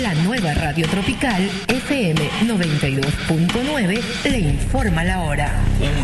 La nueva radio tropical FM 92.9 le informa la hora.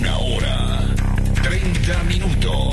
1:30.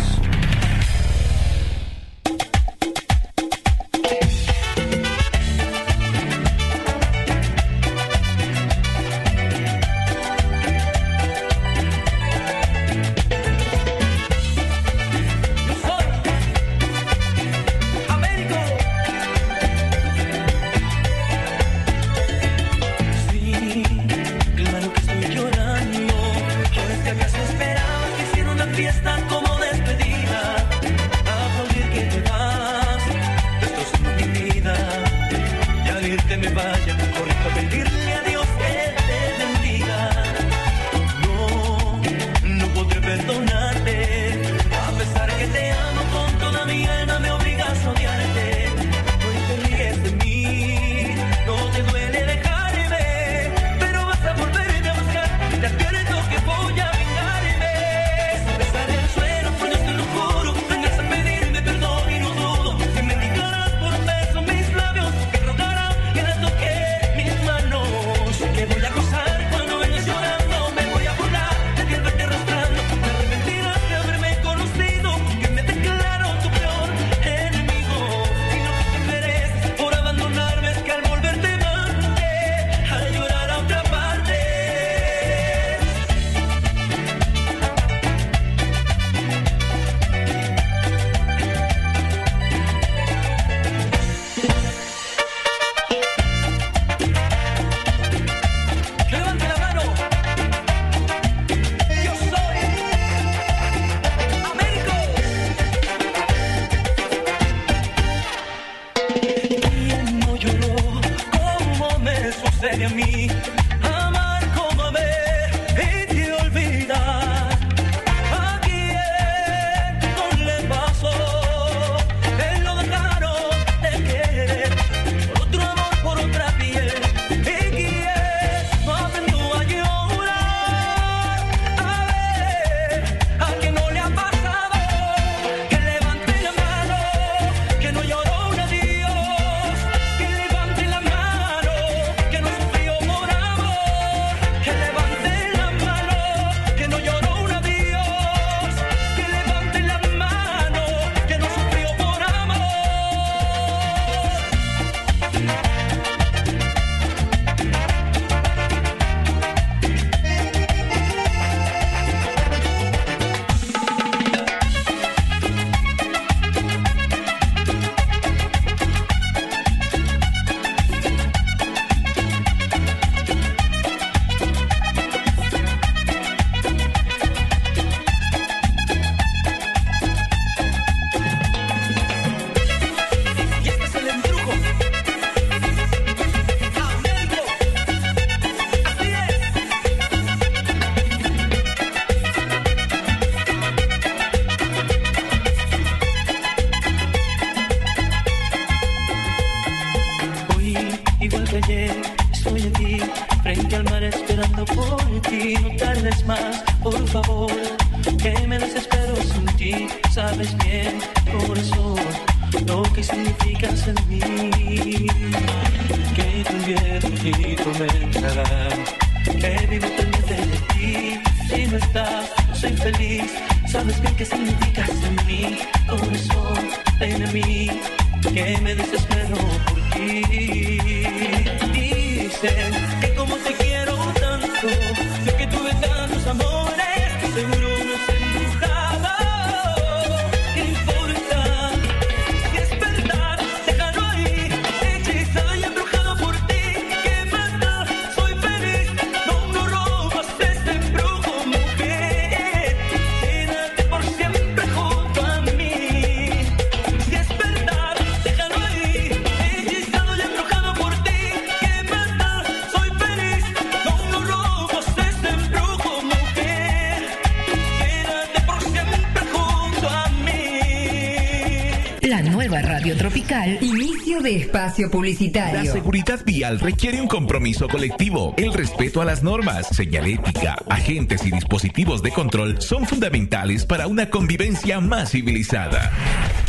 Inicio de espacio publicitario. La seguridad vial requiere un compromiso colectivo. El respeto a las normas, señalética, agentes y dispositivos de control son fundamentales para una convivencia más civilizada.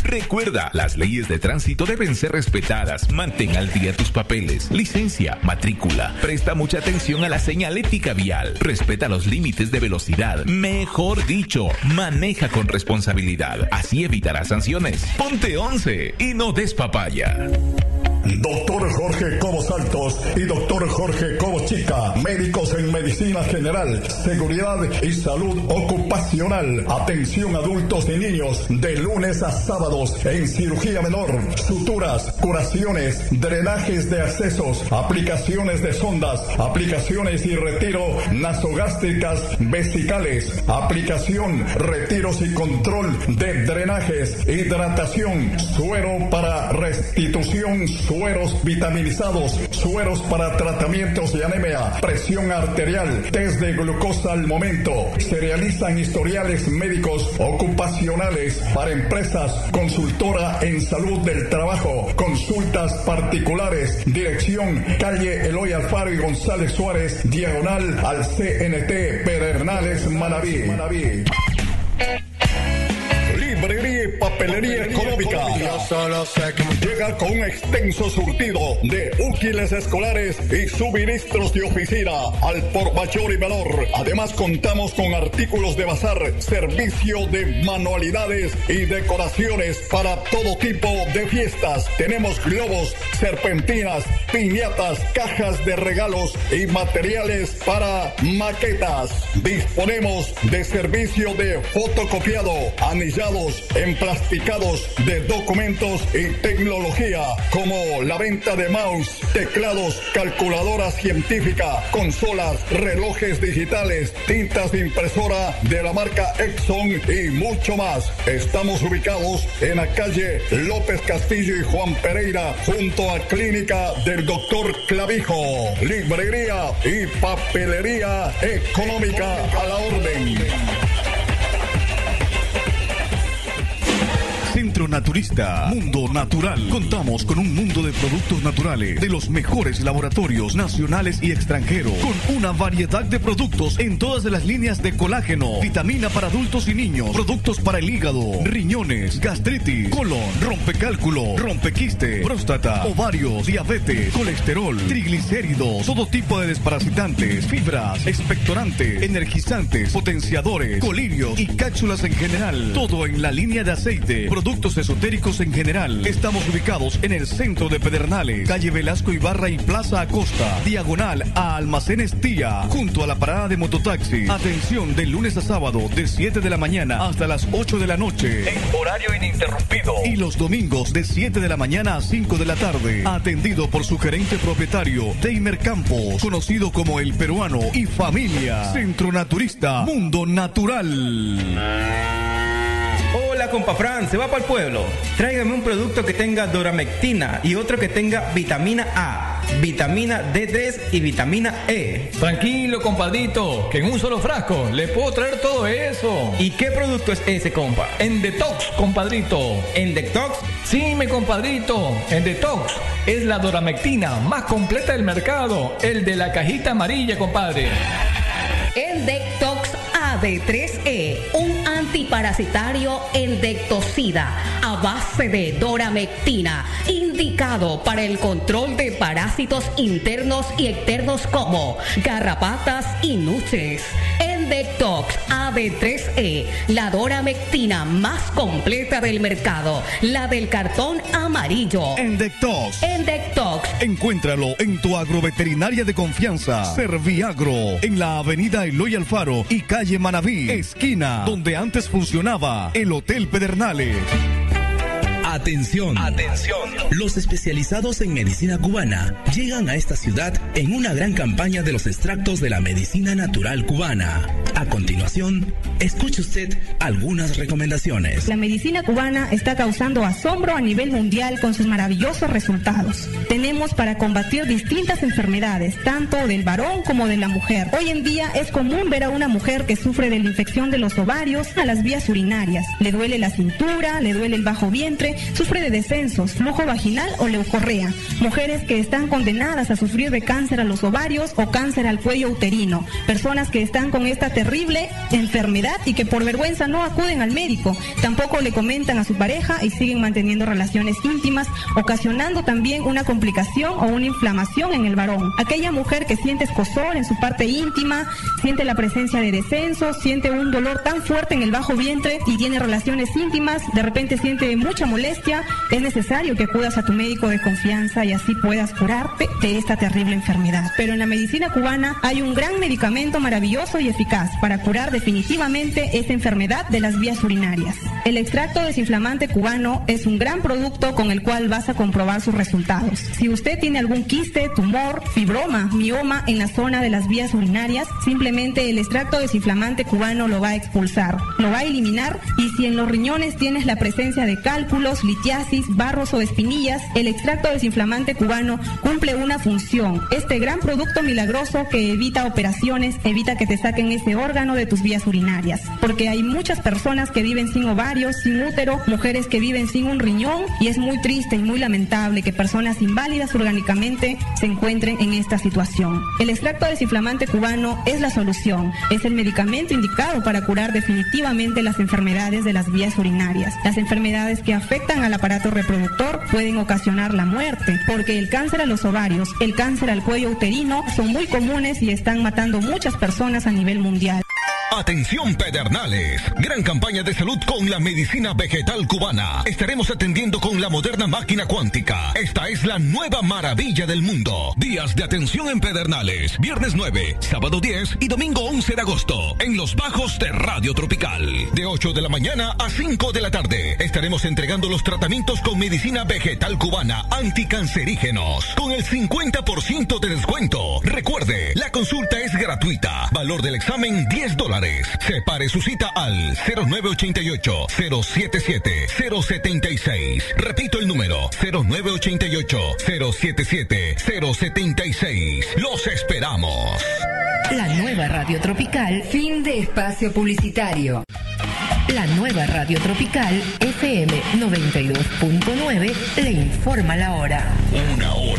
Recuerda, las leyes de tránsito deben ser respetadas. Mantén al día tus papeles, licencia, matrícula. Presta mucha atención a la señalética vial. Respeta los límites de velocidad. Mejor dicho, maneja con responsabilidad. Así evitarás sanciones. Ponte 11 y no des papaya. Doctor Jorge Cobos Altos y Doctor Jorge Cobos Chica, médicos en medicina general, seguridad y salud ocupacional. Atención adultos y niños, de lunes a sábados en cirugía menor, suturas, curaciones, drenajes de accesos, aplicaciones de sondas, aplicaciones y retiro nasogástricas vesicales, aplicación, retiros y control de drenajes, hidratación, suero para restitución, sueros vitaminizados, sueros para tratamientos de anemia, presión arterial, test de glucosa al momento. Se realizan historiales médicos ocupacionales para empresas, consultora en salud del trabajo, consultas particulares, dirección calle Eloy Alfaro y González Suárez, diagonal al CNT, Pedernales, Manabí. Librería y papelería económica. Yo solo sé que Llega con un extenso surtido de útiles escolares y suministros de oficina al por mayor y menor. Además contamos con artículos de bazar, servicio de manualidades y decoraciones para todo tipo de fiestas. Tenemos globos, serpentinas, piñatas, cajas de regalos y materiales para maquetas. Disponemos de servicio de fotocopiado, anillados, emplasticados de documentos y tecnología, como la venta de mouse, teclados, calculadora científica, consolas, relojes digitales, tintas de impresora de la marca Epson y mucho más. Estamos ubicados en la calle López Castillo y Juan Pereira, junto a Clínica del Doctor Clavijo. Librería y papelería económica a la orden. Centro Naturista, Mundo Natural. Contamos con un mundo de productos naturales de los mejores laboratorios nacionales y extranjeros, con una variedad de productos en todas las líneas de colágeno, vitamina para adultos y niños, productos para el hígado, riñones, gastritis, colon, rompecálculo, rompequiste, próstata, ovarios, diabetes, colesterol, triglicéridos, todo tipo de desparasitantes, fibras, expectorantes, energizantes, potenciadores, colirios y cápsulas en general. Todo en la línea de aceite, productos esotéricos en general. Estamos ubicados en el centro de Pedernales, calle Velasco Ibarra y Plaza Acosta, diagonal a Almacenes Tía, junto a la parada de mototaxi. Atención de lunes a sábado de 7 de la mañana hasta las 8 de la noche, en horario ininterrumpido. Y los domingos de 7 de la mañana a 5 de la tarde. Atendido por su gerente propietario, Deimer Campos, conocido como El Peruano y Familia. Centro Naturista, Mundo Natural. Hola, compa Fran, ¿se va para el pueblo? Tráigame un producto que tenga doramectina y otro que tenga vitamina A, vitamina D3 y vitamina E. Tranquilo, compadrito, que en un solo frasco le puedo traer todo eso. ¿Y qué producto es ese, compa? Endetox, compadrito. ¿Endetox? Sí, mi compadrito. Endetox es la doramectina más completa del mercado, el de la cajita amarilla, compadre. Endetox AD3E, un antiparasitario endectocida a base de doramectina, indicado para el control de parásitos internos y externos como garrapatas y nuches. Endetox AD3E, la doramectina más completa del mercado, la del cartón amarillo. Endetox. Endetox. Encuéntralo en tu agroveterinaria de confianza, Serviagro, en la avenida Eloy Alfaro y calle Manabí, esquina donde antes funcionaba el Hotel Pedernales. Atención. Los especializados en medicina cubana llegan a esta ciudad en una gran campaña de los extractos de la medicina natural cubana. A continuación, escuche usted algunas recomendaciones. La medicina cubana está causando asombro a nivel mundial con sus maravillosos resultados. Tenemos para combatir distintas enfermedades, tanto del varón como de la mujer. Hoy en día es común ver a una mujer que sufre de la infección de los ovarios a las vías urinarias. Le duele la cintura, le duele el bajo vientre sufre de descensos, flujo vaginal o leucorrea. Mujeres que están condenadas a sufrir de cáncer a los ovarios o cáncer al cuello uterino. Personas que están con esta terrible enfermedad y que por vergüenza no acuden al médico. Tampoco le comentan a su pareja y siguen manteniendo relaciones íntimas, ocasionando también una complicación o una inflamación en el varón. Aquella mujer que siente escozor en su parte íntima, siente la presencia de descensos, siente un dolor tan fuerte en el bajo vientre y tiene relaciones íntimas, de repente siente mucha molestia, es necesario que acudas a tu médico de confianza y así puedas curarte de esta terrible enfermedad. Pero en la medicina cubana hay un gran medicamento maravilloso y eficaz para curar definitivamente esta enfermedad de las vías urinarias. El extracto desinflamante cubano es un gran producto con el cual vas a comprobar sus resultados. Si usted tiene algún quiste, tumor, fibroma, mioma en la zona de las vías urinarias, simplemente el extracto desinflamante cubano lo va a expulsar, lo va a eliminar, y si en los riñones tienes la presencia de cálculos, litiasis, barros o espinillas, el extracto desinflamante cubano cumple una función. Este gran producto milagroso que evita operaciones, evita que te saquen ese órgano de tus vías urinarias, porque hay muchas personas que viven sin ovarios, sin útero, mujeres que viven sin un riñón, y es muy triste y muy lamentable que personas inválidas orgánicamente se encuentren en esta situación. El extracto desinflamante cubano es la solución, es el medicamento indicado para curar definitivamente las enfermedades de las vías urinarias. Las enfermedades que afectan al aparato reproductor pueden ocasionar la muerte, porque el cáncer a los ovarios, el cáncer al cuello uterino son muy comunes y están matando muchas personas a nivel mundial. Atención Pedernales, gran campaña de salud con la medicina vegetal cubana. Estaremos atendiendo con la moderna máquina cuántica. Esta es la nueva maravilla del mundo. Días de atención en Pedernales, viernes 9, sábado 10 y domingo 11 de agosto, en los bajos de Radio Tropical. De 8 de la mañana a 5 de la tarde, estaremos entregando los tratamientos con medicina vegetal cubana anticancerígenos, con el 50% de descuento. Recuerde, la consulta es gratuita. Valor del examen $10. Separe su cita al 0988-077-076. Repito el número, 0988-077-076. Los esperamos. La nueva Radio Tropical. Fin de espacio publicitario. La nueva Radio Tropical FM 92.9 le informa la hora. 1 hora.